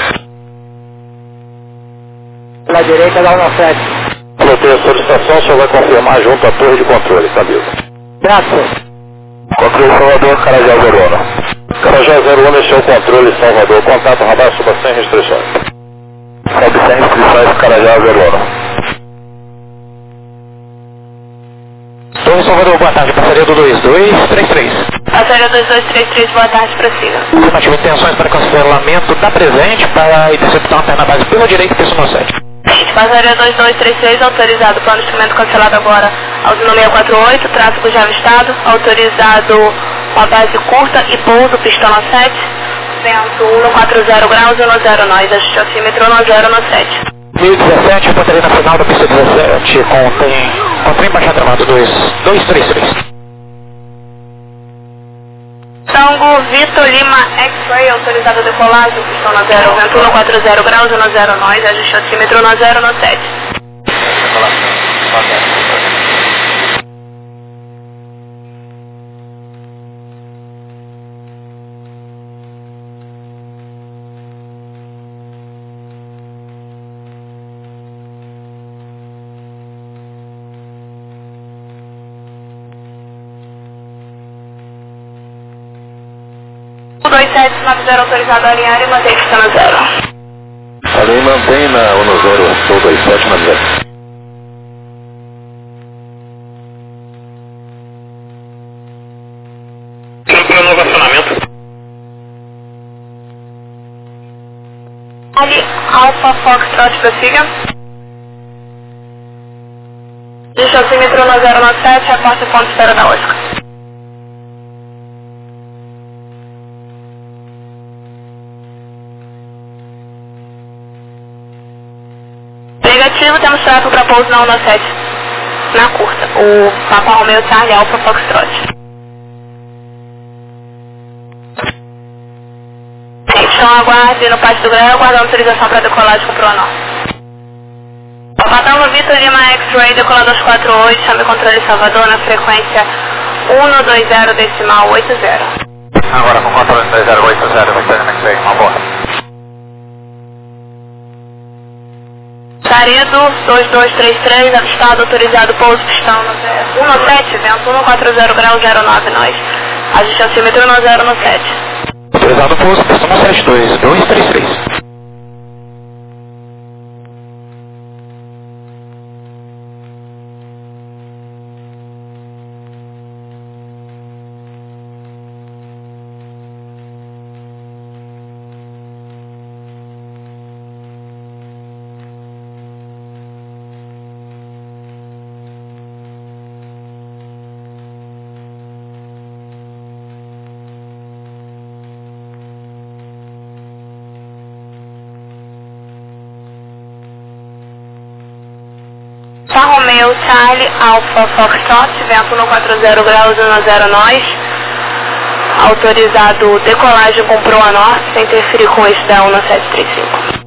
Na direita da um sete. Anotei a solicitação, o senhor vai confirmar junto à torre de controle, cabelo. Graças. Controle Salvador, Carajás zero um. Carajás zero um, esse é o controle Salvador. Contato radar suba sem restrições. Sobe sem restrições, Carajás zero um. Torre Salvador, boa tarde, parceria do dois dois três três. Parceria dois dois três três, boa tarde, prossiga. Afirmativo, intenções para cancelamento da presente para interceptar uma perna base pela direita, pista no sete. Passaria dois dois três três, autorizado plano de instrumento cancelado agora ao seis seis quatro oito, tráfego já avistado, autorizado uma base curta e pouso, pistão sete, vento um quatro zero graus e um zero nós, ajuste oxímetro um zero no sete. mil e dezessete, pontaria na final da pista dezessete, contém, contém baixada gramado dois dois três três. Tango Vitor Lima X-Ray, autorizado a decolagem, pistão na zero, vento um quatro zero graus e um zero nós, ajuste oxímetro um zero no sete. dois sete nove zero, autorizado a alinhar e manter pista na zero. Ali mantém na um zero, sou dois sete na zero. Tranquilo, novo acionamento. Ali, Alfa Foxtrot, prossiga. Deixa o oxímetro no zero no sete, aporte o ponto de espera da Oscar. Negativo, temos tráfego para pouso na um sete, na curta. O Papa Romeo Charlie Alfa Foxtrot. Então aguarde no pátio do Grêmio, aguardando autorização para decolagem com o Proa Norte. Patango Vitor Lima X-Ray, decolando aos quatro oito, chame controle Salvador na frequência um dois zero decimal oito zero. Agora com controle dois zero oito zero, vai ter X-Ray, uma boa. Saredo dois dois três três, avistado, autorizado, pouso, pistão um sete, vento um quatro zero graus zero nove nós. Ajuste oxímetro um zero no sete. Autorizado pouso, pista no sete dois dois três três. Charlie, Alpha Foxtrot, vento no quatro zero graus, um zero nós. Autorizado decolagem com proa norte, sem interferir com esse da um sete três cinco.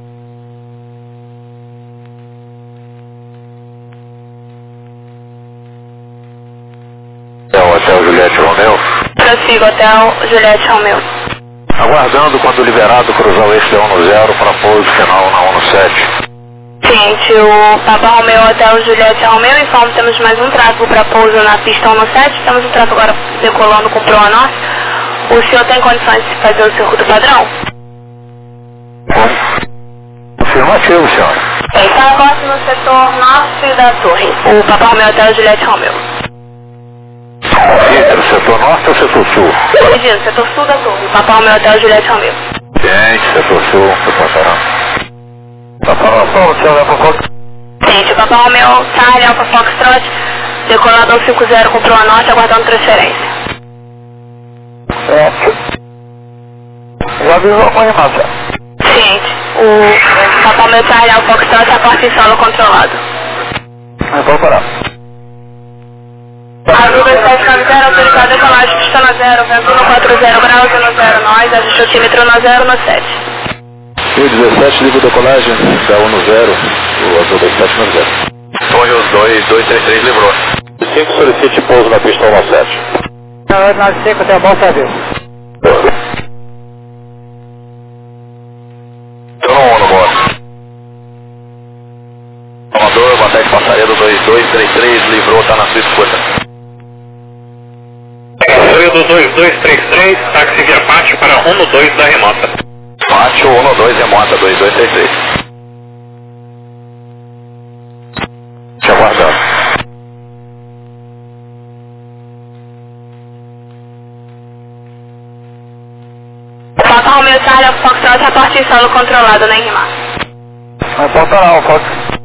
Hotel Juliette Romeu. Prossigo, Hotel Juliette Romeu. Aguardando quando liberado cruzar o eixo D um zero para pouso final na um sete. Ciente, o Papa Romeu Hotel Juliette Romeu informa que temos mais um tráfego para pouso na pista um sete. Temos um tráfego agora decolando com proa norte. O senhor tem condições de fazer o circuito padrão? Afirmativo, senhor. Está agora no setor norte da torre. O Papa Romeu Hotel Juliette Romeu. Sim, setor norte ou setor sul? Pedindo, setor sul da torre. Papa Romeu Hotel Juliette Romeu. Gente, setor sul, eu passará. Papa Romeu, senhor Alfa Fox. Gente, o Papa Romeu Charlie Alpha Foxtrot, decolado ao cinco zero com proa norte, aguardando transferência. Certo. Já avisou com a remata. Ciente, o Papa Romeu Charlie Alpha Foxtrot, a porta em solo controlado. Então parar. Azul dois sete nove zero, autorizado decolagem, pista na zero, vento no quatro zero graus, no zero nós, ajuste altímetro no zero, no sete. Rio dezessete, livre decolagem, da um zero, o Azul dois sete nove zero. Torre os dois, dois três três livrou. cinco solicite pouso na pista um sete. oito nove cinco, tem bom serviço. Então, no bota. Amador, batete passaria do dois dois três três, livrou, tá na sua escuta. Passaria do dois dois três três, táxi via pátio para um dois da remota. Pátio um dois, remota dois dois três três. Te aguardando. O Papa Romeu Charlie Alpha Foxtrot, a porta em solo controlado, nem rimar. Vai pontar não, Fox.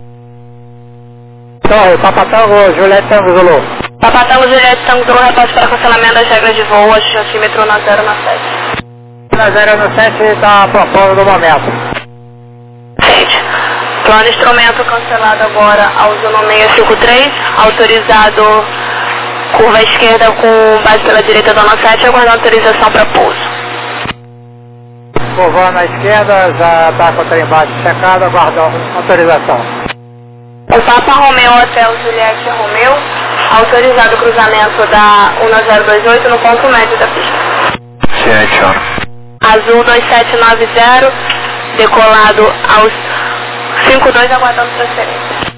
Torre, Papa Tango, Juliette Tango Zulu. Papa Tango Juliette Tango Zulu, repórter para cancelamento das regras de voo, ajuste altímetro na zero na sete. Na zero no sete está propondo do momento. Gente, plano instrumento cancelado agora ao Zuno seis cinco três, autorizado curva à esquerda com base pela direita do ano sete, aguardando autorização para pouso. Curvando à esquerda, já está com o trem baixo checado, aguardando autorização. O Papa Romeu Hotel Juliette Romeu, autorizado o cruzamento da um zero dois oito no ponto médio da pista. Ciente, senhor. Azul dois sete nove zero, decolado aos cinco dois, aguardando transferência.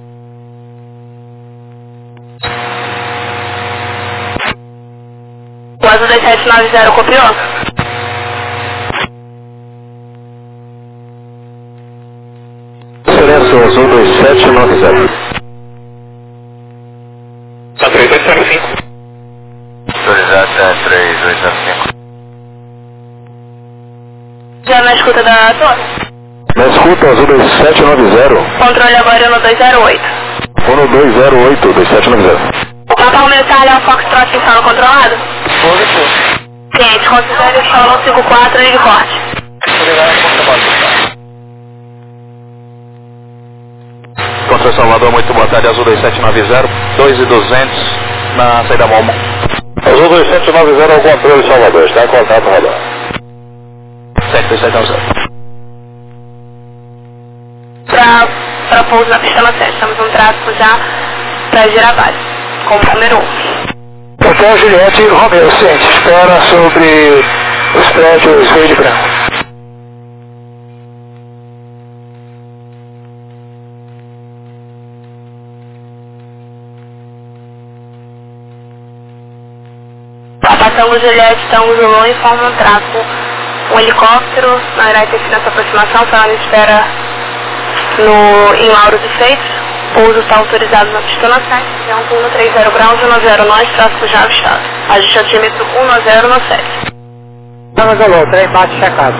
O Azul dois sete nove zero copiou? Excelência, Azul dois sete nove zero. Tá três dois zero cinco. Autorizado três dois zero cinco. Já na escuta da torre? Na escuta, Azul dois sete nove zero. Controle agora no dois zero oito. um dois zero oito, dois sete nove zero. O Papa Romeu Charlie Alpha Foxtrot em solo controlado? Ciente, considere solo cinco quatro e de corte. Contra Salvador, muito boa tarde, Azul dois sete nove zero, dois e duzentos na saída Momo. Azul dois sete nove zero ao controle Salvador, está em contato rodando. sete dois sete nove zero. Para para pouso na pista sete, estamos um tráfego já para Girabade, como número um. Hotel Juliette Romeu, ciente, espera sobre os prédios verde e branco. Papa Tango Juliette Tango Zulu informa um tráfego, um helicóptero, na irá ter nessa aproximação, falando em espera no, em Lauro dos Feitos. Pouso está autorizado na pista sete, vento um três zero graus, um zero nós, tráfego já avistado. Ajuste altímetro um zero no sete. Tango Zulu, trem bate checado.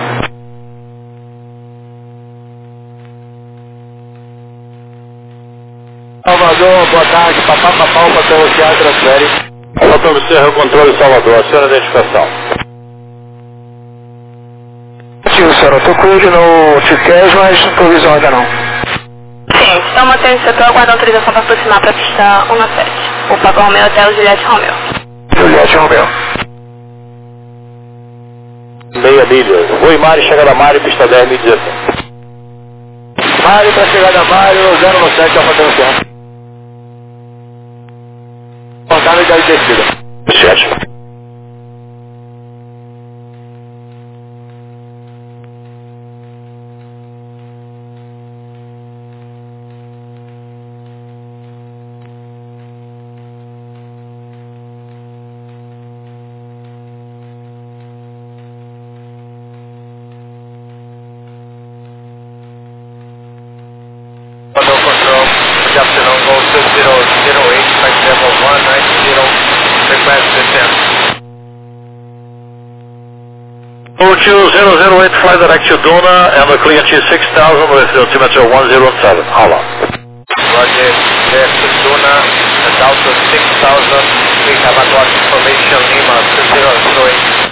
Salvador, boa tarde, papá, papá, para o Teatro transfere. Só para observar o controle Salvador, a senhora identificação. Sim, senhor, eu estou com ele no T Q S, mas não estou visual ainda não. Sim. Então mantém o setor, aguarda autorização para aproximar para a pista um sete. O Papa Romeo Hotel Juliette Romeo. Juliette Romeo. Meia milha. Oi, Mário, chegada Mário, pista dez, mil e dezessete. Mário para chegada Mário, zero no sete, Alfa Tanque. Contável de descida. sete. two zero zero eight, fly direct to Duna, and the clear to six thousand with altimeter one zero seven. How long? Roger, clear to Duna, and also six thousand, we have a got information, Lima two zero zero eight.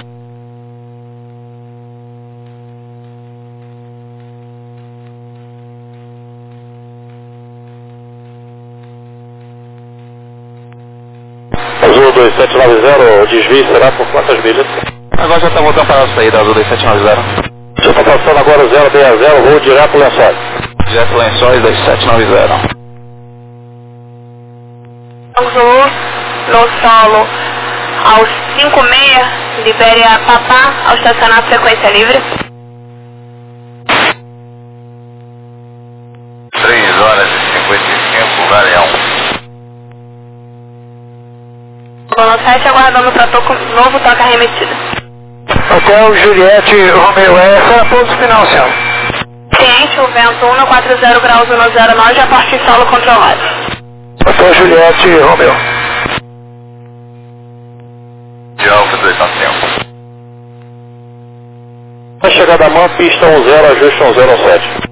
Azul dois sete nove zero, o desvio será por quantas milhas? Agora já está voltando para a saída, Azul dois sete nove zero. Já está passando agora o zero seis zero, voo direto Lençóis. Direto Lençóis dois sete nove zero. Zulu, no solo, aos cinco seis, libere a Papá, ao estacionar frequência livre. três horas e cinquenta e cinco, vale a um. Bono sete, aguardando para toco, novo toque arremetido. Hotel Juliette Romeo, essa é a ponto final, senhor. Ciente, o vento um quatro zero graus um zero nove, aporte solo controlado. Hotel Juliette Romeo. De Alfa dois nove cinco. A chegada a mão, pista um zero, ajuste um zero sete.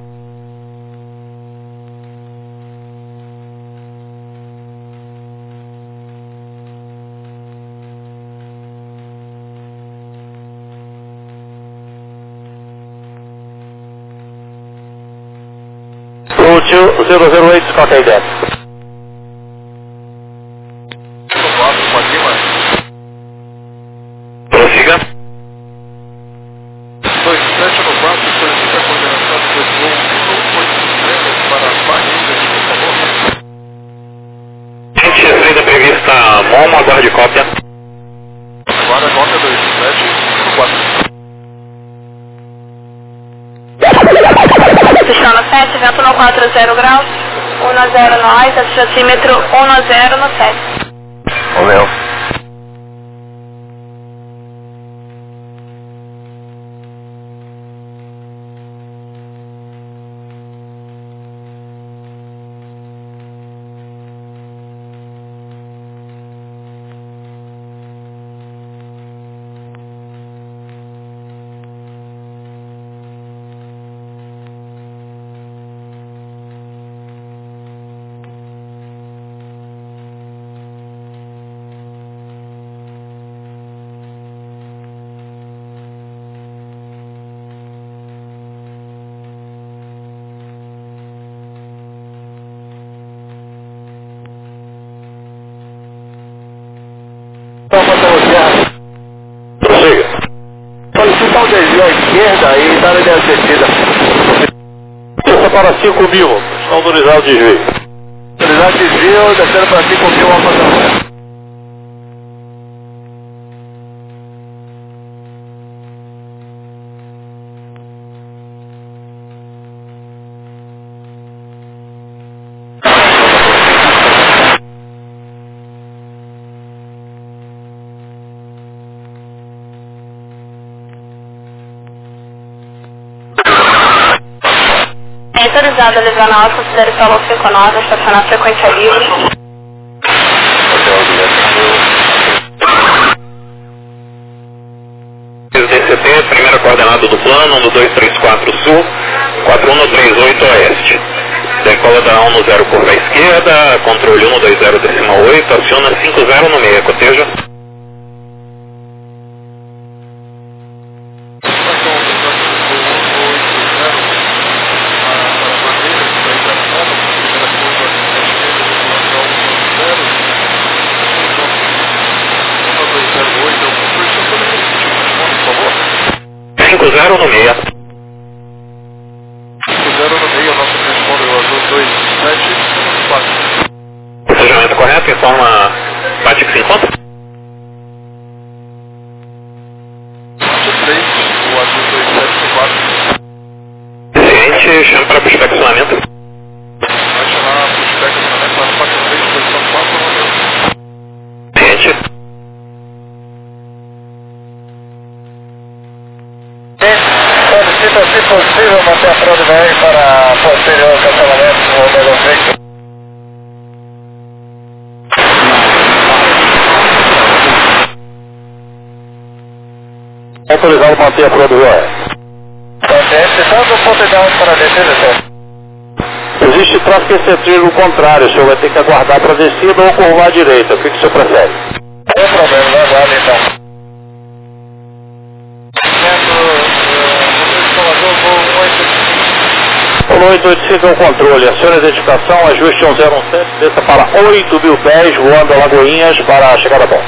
zero zero oito, qual é a ideia? Prossiga. dois sete no quatro, solicita a coordenação de voo oito para Bahia, por favor. Gente, a saída prevista MOM, aguarde cópia. Agora cópia dois sete no quatro. Pistão no sete, vento no quatro zero graus, um zero nove, acetímetro um zero no sete. Romeo. Prossiga. Solicita o desvio à esquerda e dar a descida. Pista para cinco mil, está autorizado o desvio. Autorizado desvio, descendo para cinco mil, Alfa Tanque. Autorizado a levar na alta, considere solo cinco nove, estacionar frequência livre. D C T, primeira coordenada do plano, um dois três quatro sul, quatro um três oito oeste. Decola da um zero curva à esquerda, controle um dois zero decimal oito, aciona cinco zero no meio, coteja. cinco zero no meia. cinco zero no meio, nosso transponder azul dois sete quatro. Procedimento correto, informa Bate que se encontra. três, o azul dois sete quatro. Ciente, chame para prospeccionamento. Vai chamar prospeccionamento para quatro três, posição quatro, Romeu. Ciente. Solicita, se possível, manter a frota V R para posterior cancelamento do Romeo Victor. Autorizado manter a frota V R. Tanto o ponto ideal para descer, senhor. Existe tráfego excentrico no contrário, o senhor vai ter que aguardar para descida ou curvar à direita. O que, que o senhor prefere? Não tem problema, vai aguardar então. Polo oito oito cinco é o controle, acione a identificação, ajuste um zero um sete, desça para oito mil pés, voando a Lagoinhas para a chegada bom.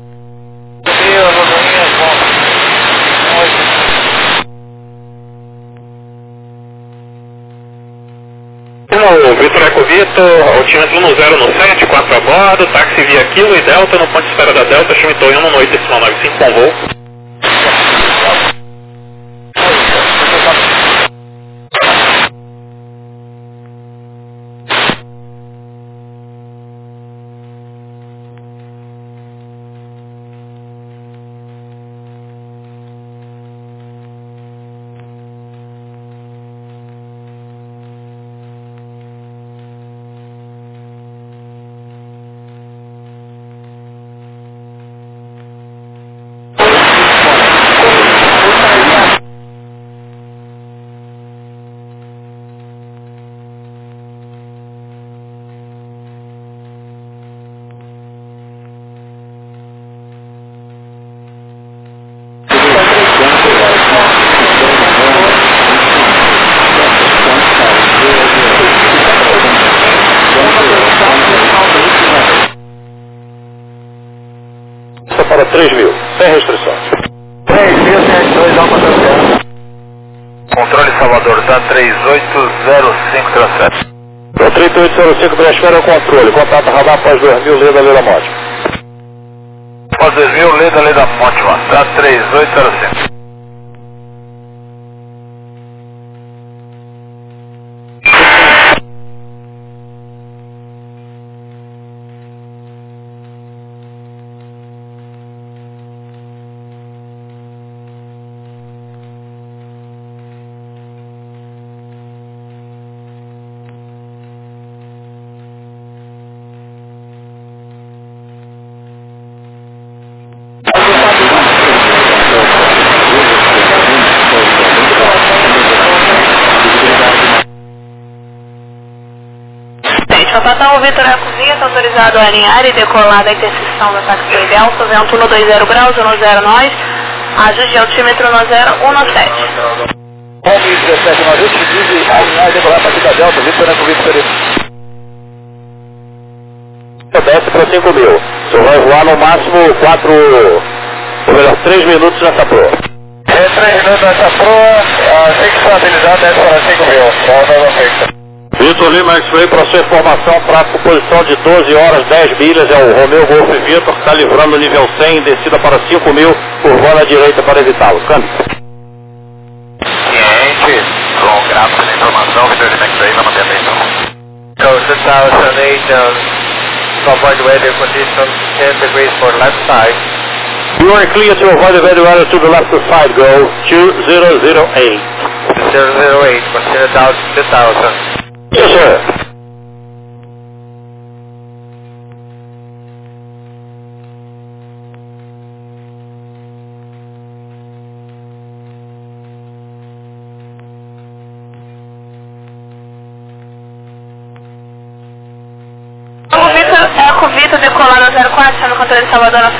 O Vitor Eco Vitor, altímetro um zero no sete, quatro a bordo, táxi via Kilo e Delta no ponto de espera da Delta, chame Toyama no oito Y nove cinco com voo. Para três mil, sem restrições. três mil, cento e dois, Alfa Tango. Controle Salvador, tá três oito zero cinco sete. O trinta e oito zero cinco Brasfera é o controle, contato radar após dois mil, Leda Leda Monte. Após dois mil, Leda Leda Monte, tá três oito zero cinco. Total, o Vitor Eco Vitor, autorizado a alinhar e decolar da interseção da táxi Delta, vento um dois zero graus, um zero nós, ajuste de altímetro um zero um sete. Home dezessete, nós ajuste de alinhar e decolar para a da Delta, Vitor Eco Vitor. Desce para cinco mil. O senhor vai voar no máximo quatro, ou melhor, três minutos nessa proa. É três minutos nessa proa, assim que estabilizar, desce para cinco mil. Volta no Victor. Vitor Lima X-Ray, para sua informação, tráfego posição de doze horas, dez milhas, é o Romeo Golf Vitor, está livrando o nível cem, descida para cinco mil, curvando à direita para evitá-lo. Câmbio. Ciente, com gráfico de informação, Vitor Lima X-Ray, vamos ter atenção. Code two thousand eight, um, avoid weather conditions, ten degrees for left side. You are clear to avoid the very weather to the left side, go two zero zero eight. zero zero eight, consider down two thousand. Yes, sir. O Vitor Eco Vitor decolando zero quatro, chama o controle de Salvador na